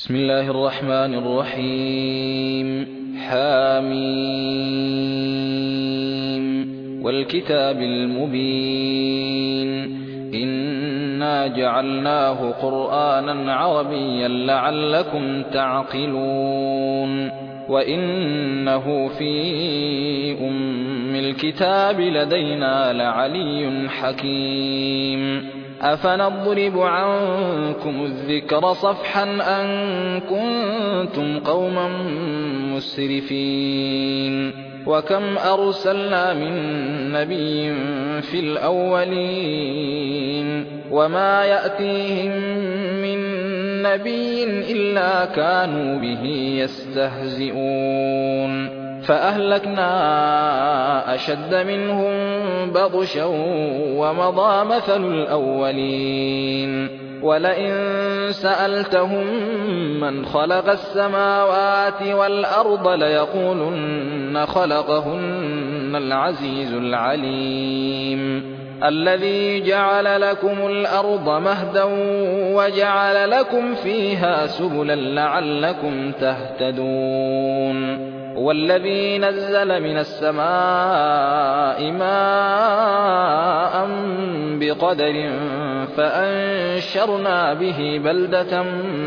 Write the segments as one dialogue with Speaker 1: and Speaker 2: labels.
Speaker 1: بسم الله الرحمن الرحيم. حاميم والكتاب المبين إنا جعلناه قرآنا عربيا لعلكم تعقلون وإنه في أم الكتاب لدينا لعلي حكيم أفنضرب عنكم الذكر صفحا أن كنتم قوما مسرفين وكم أرسلنا من نبي في الأولين وما يأتيهم من نبي إلا كانوا به يستهزئون فأهلكنا أشد منهم بطشا ومضى مثل الأولين ولئن سألتهم من خلق السماوات والأرض ليقولن خلقهن العزيز العليم الذي جعل لكم الأرض مهدا وجعل لكم فيها سبلا لعلكم تهتدون والذي نزل من السماء ماء بقدر فأنشرنا به بلدة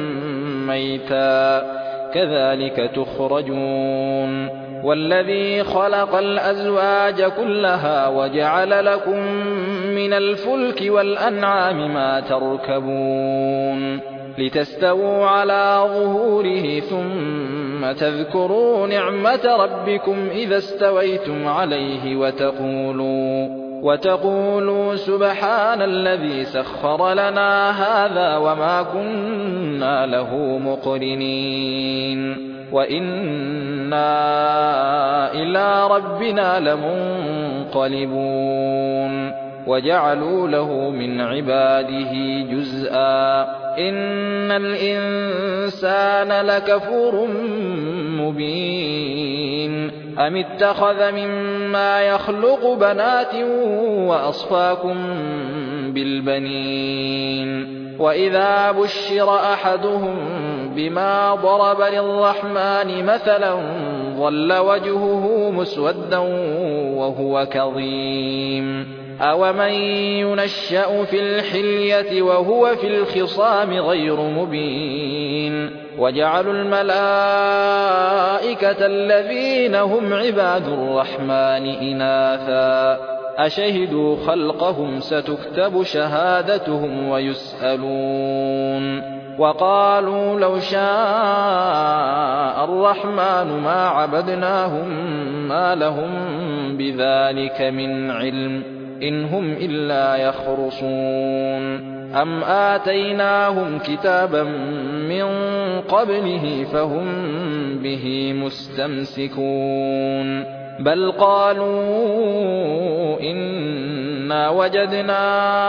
Speaker 1: ميتا كذلك تخرجون والذي خلق الأزواج كلها وجعل لكم من الفلك والأنعام ما تركبون لتستووا على ظهوره ثم تذكروا نعمة ربكم إذا استويتم عليه وتقولوا سبحان الذي سخر لنا هذا وما كنا له مقرنين وإنا إلى ربنا لمنقلبون وجعلوا له من عباده جزءا إن الإنسان لكفور مبين أم اتخذ مما يخلق بنات وأصفاكم بالبنين وإذا بشر أحدهم بما ضرب للرحمن مثلا ظل وجهه مسودا وهو كظيم أومن ينشأ في الحلية وهو في الخصام غير مبين وجعلوا الملائكة الذين هم عباد الرحمن إناثا أشهدوا خلقهم ستكتب شهادتهم ويسألون وقالوا لو شاء الرحمن ما عبدناهم ما لهم بذلك من علم إن هم إلا يخرصون أم آتيناهم كتابا من قبله فهم به مستمسكون بل قالوا إنا وجدنا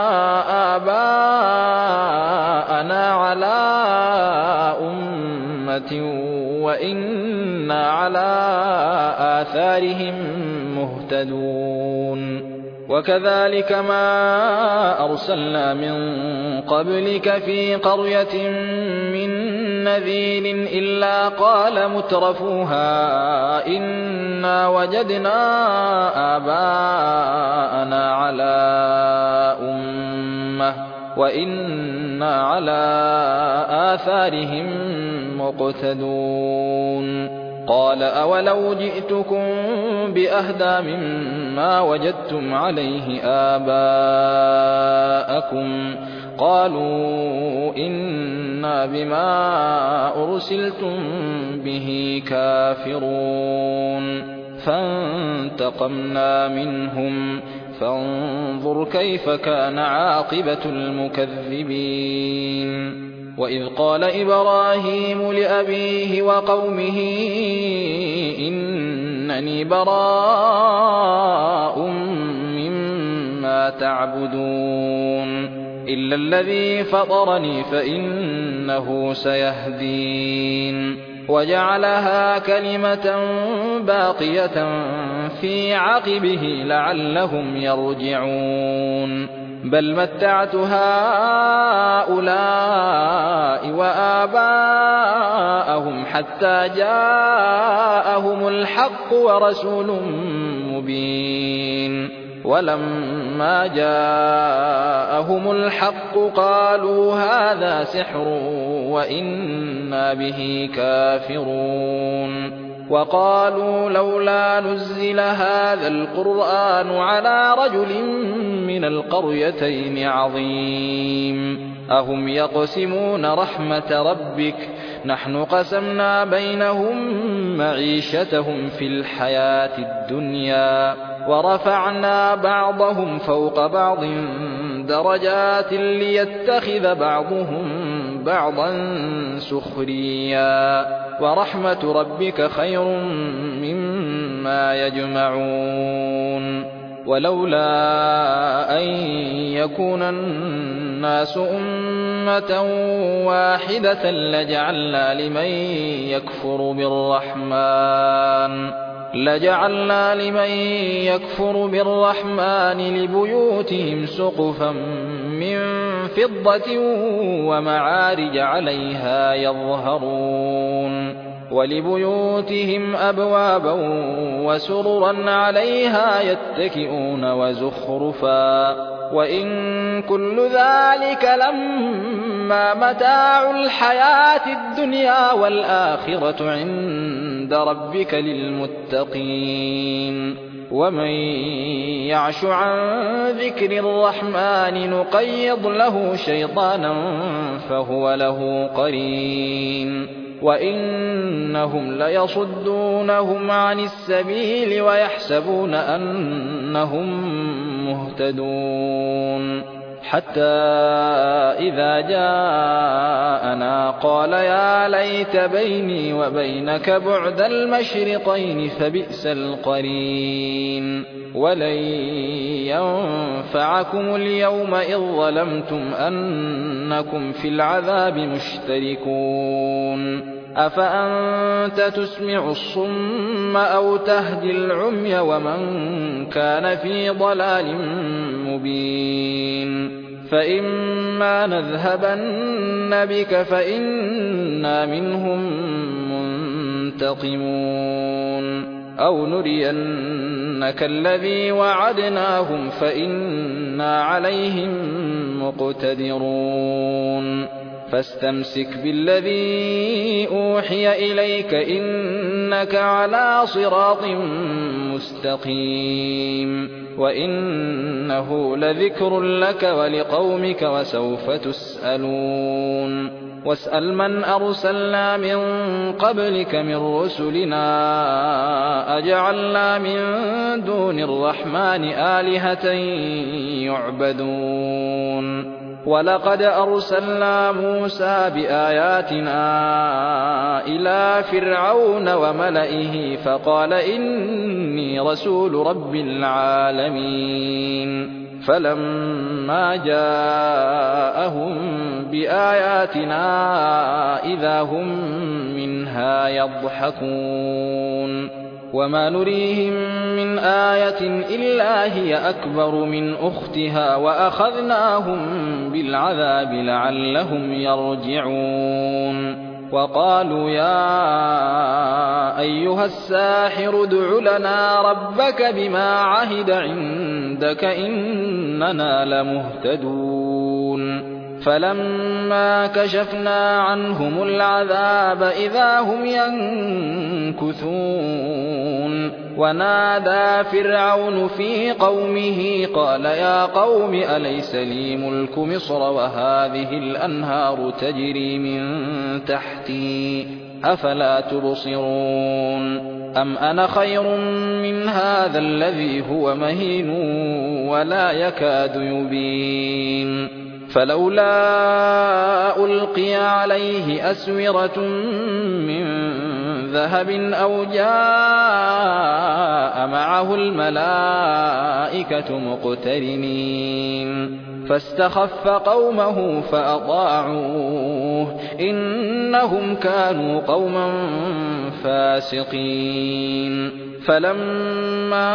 Speaker 1: آباءنا على أمة وإنا على آثارهم مهتدون وكذلك ما أرسلنا من قبلك في قرية من نذير إلا قال مترفوها إنا وجدنا آباءنا على أمة وإنا على آثارهم مقتدون قال أولو جئتكم بأهدى مما وجدتم عليه آباءكم قالوا إنا بما أرسلتم به كافرون فانتقمنا منهم فانظر كيف كان عاقبة المكذبين وإذ قال إبراهيم لأبيه وقومه إنني براء مما تعبدون إلا الذي فطرني فإنه سيهدين وجعلها كلمة باقية في عقبه لعلهم يرجعون بل متعت هؤلاء وآباءهم حتى جاءهم الحق ورسول مبين ولما جاءهم الحق قالوا هذا سحر وإنا به كافرون وقالوا لولا نزل هذا القرآن على رجل من القريتين عظيم أهم يقسمون رحمة ربك نحن قسمنا بينهم معيشتهم في الحياة الدنيا ورفعنا بعضهم فوق بعض درجات ليتخذ بعضهم بعضا سخريا ورحمة ربك خير مما يجمعون ولولا أن يكون الناس أمة واحدة لجعلنا لمن يكفر بالرحمن لبيوتهم سقفا من فضة ومعارج عليها يظهرون ولبيوتهم أبوابا وسررا عليها يتكئون وزخرفا وإن كل ذلك لما متاع الحياة الدنيا والآخرة عند ربك للمتقين ومن يعش عن ذكر الرحمن نقيض له شيطانا فهو له قرين وإنهم ليصدونهم عن السبيل ويحسبون أنهم مهتدون حتى إذا جاءنا قال يا ليت بيني وبينك بعد المشرقين فبئس القرين ولن ينفعكم اليوم إذ ظلمتم أنكم في العذاب مشتركون أفأنت تسمع الصم أو تهدي العمي ومن كان في ضلال مبين فإما نذهبن بك فإنا منهم منتقمون أو نرينك الذي وعدناهم فإنا عليهم مقتدرون فاستمسك بالذي أوحي إليك إنك على صراط مستقيم وإنه لذكر لك ولقومك وسوف تسألون واسأل من أرسلنا من قبلك من رسلنا أجعلنا من دون الرحمن آلهة يعبدون ولقد أرسلنا موسى بآياتنا إلى فرعون وملئه فقال إني رسول رب العالمين فلما جاءهم بآياتنا إذا هم منها يضحكون وما نريهم من آية إلا هي أكبر من أختها وأخذناهم بالعذاب لعلهم يرجعون وقالوا يا أيها الساحر ادع لنا ربك بما عهد عندك إننا لمهتدون فلما كشفنا عنهم العذاب إذا هم ينكثون ونادى فرعون في قومه قال يا قوم أليس لي ملك مصر وهذه الأنهار تجري من تحتي أفلا تبصرون أم أنا خير من هذا الذي هو مهين ولا يكاد يبين فلولا ألقي عليه أسورة من ذهب أو جاء معه الملائكة مقترنين فاستخف قومه فأطاعوه إنهم كانوا قوما فاسقين فلما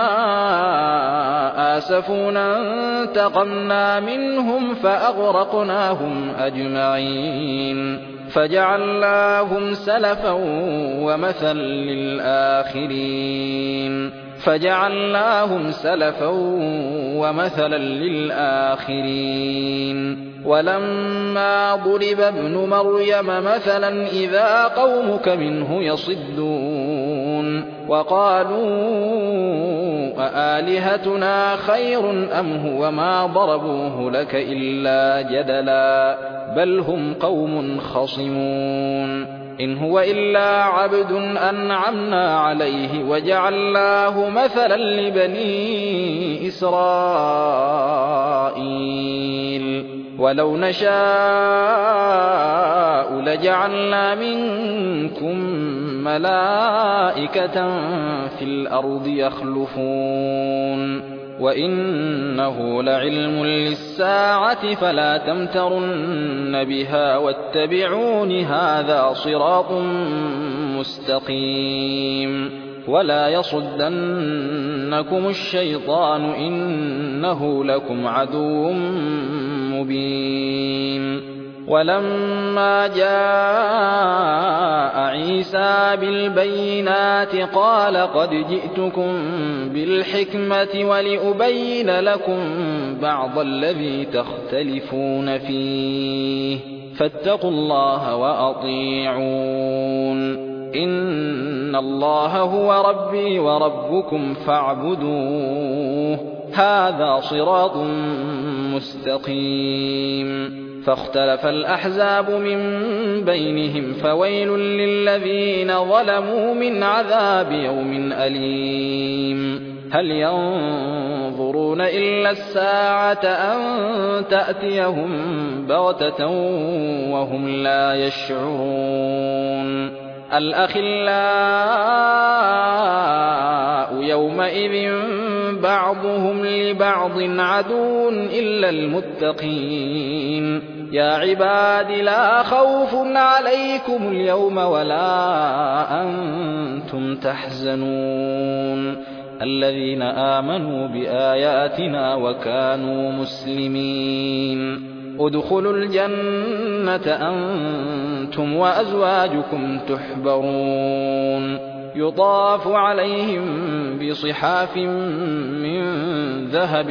Speaker 1: آسفونا انتقمنا منهم فأغرقناهم أجمعين فجعلناهم سلفا ومثلا للآخرين ولما ضرب ابن مريم مثلا إذا قومك منه يصدون وقالوا أآلهتنا خير أم هو ما ضربوه لك إلا جدلا بل هم قوم خصمون إن هو إلا عبد أنعمنا عليه وجعلناه مثلا لبني إسرائيل ولو نشاء لجعلنا منكم ملائكة في الأرض يخلفون وإنه لعلم للساعة فلا تمترن بها واتبعون هذا صراط مستقيم ولا يصدنكم الشيطان إنه لكم عدو مبين ولما جاء عيسى بالبينات قال قد جئتكم بالحكمة ولأبين لكم بعض الذي تختلفون فيه فاتقوا الله وأطيعون إن الله هو ربي وربكم فاعبدوه هذا صراط مستقيم فاختلف الأحزاب من بينهم فويل للذين ظلموا من عذاب يوم أليم هل ينظرون إلا الساعة أن تأتيهم بغتة وهم لا يشعرون الأخلاء يومئذ بعضهم لبعض عدو إلا المتقين يا عباد لا خوف عليكم اليوم ولا أنتم تحزنون الذين آمنوا بآياتنا وكانوا مسلمين ادخلوا الجنة أنتم وأزواجكم تحبرون يطاف عليهم بصحاف من ذهب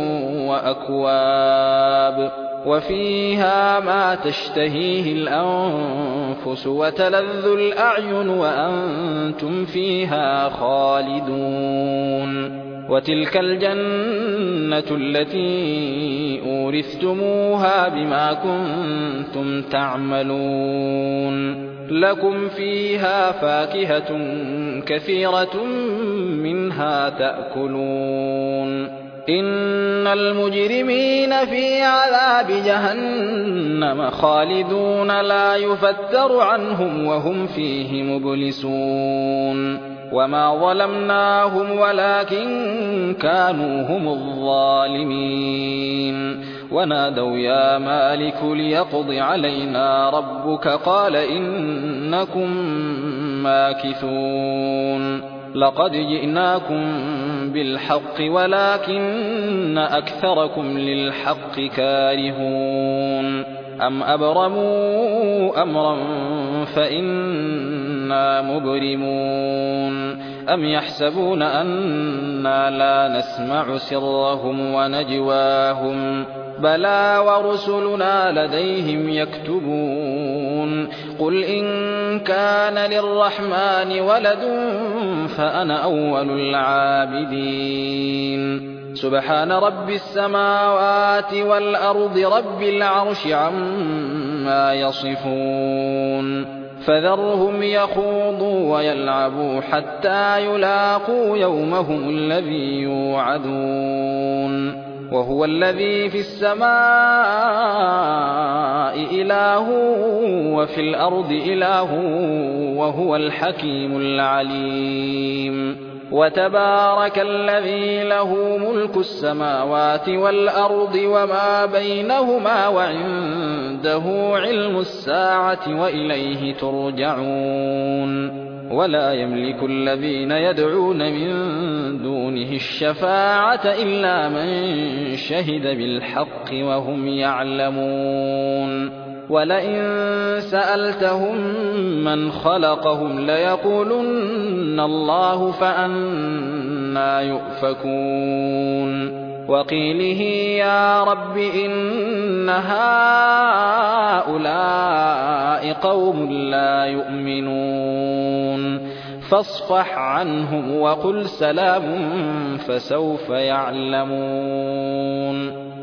Speaker 1: وأكواب وفيها ما تشتهيه الأنفس وتلذ الأعين وأنتم فيها خالدون وتلك الجنة التي أورثتموها بما كنتم تعملون لكم فيها فاكهة كثيرة منها تأكلون إن المجرمين في عذاب جهنم خالدون لا يفتر عنهم وهم فيه مبلسون وما ظلمناهم ولكن كانوا هم الظالمين ونادوا يا مالك ليقض علينا ربك قال إنكم ماكثون لقد جئناكم بالحق ولكن أكثركم للحق كارهون أم أبرموا أمرا فإنا مبرمون أم يحسبون أنا لا نسمع سرهم ونجواهم بلى ورسلنا لديهم يكتبون قل إن كان للرحمن ولد فأنا أول العابدين سبحان رب السماوات والأرض رب العرش عما يصفون فذرهم يخوضوا ويلعبوا حتى يلاقوا يومهم الذي يوعدون وهو الذي في السماء إله وفي الأرض إله وهو الحكيم العليم وتبارك الذي له ملك السماوات والأرض وما بينهما وعنده علم الساعة وإليه ترجعون ولا يملك الذين يدعون من دونه الشفاعة إلا من شهد بالحق وهم يعلمون ولئن سألتهم من خلقهم ليقولن الله فأنى يؤفكون وقيله يا رب إن هؤلاء قوم لا يؤمنون فاصفح عنهم وقل سلام فسوف يعلمون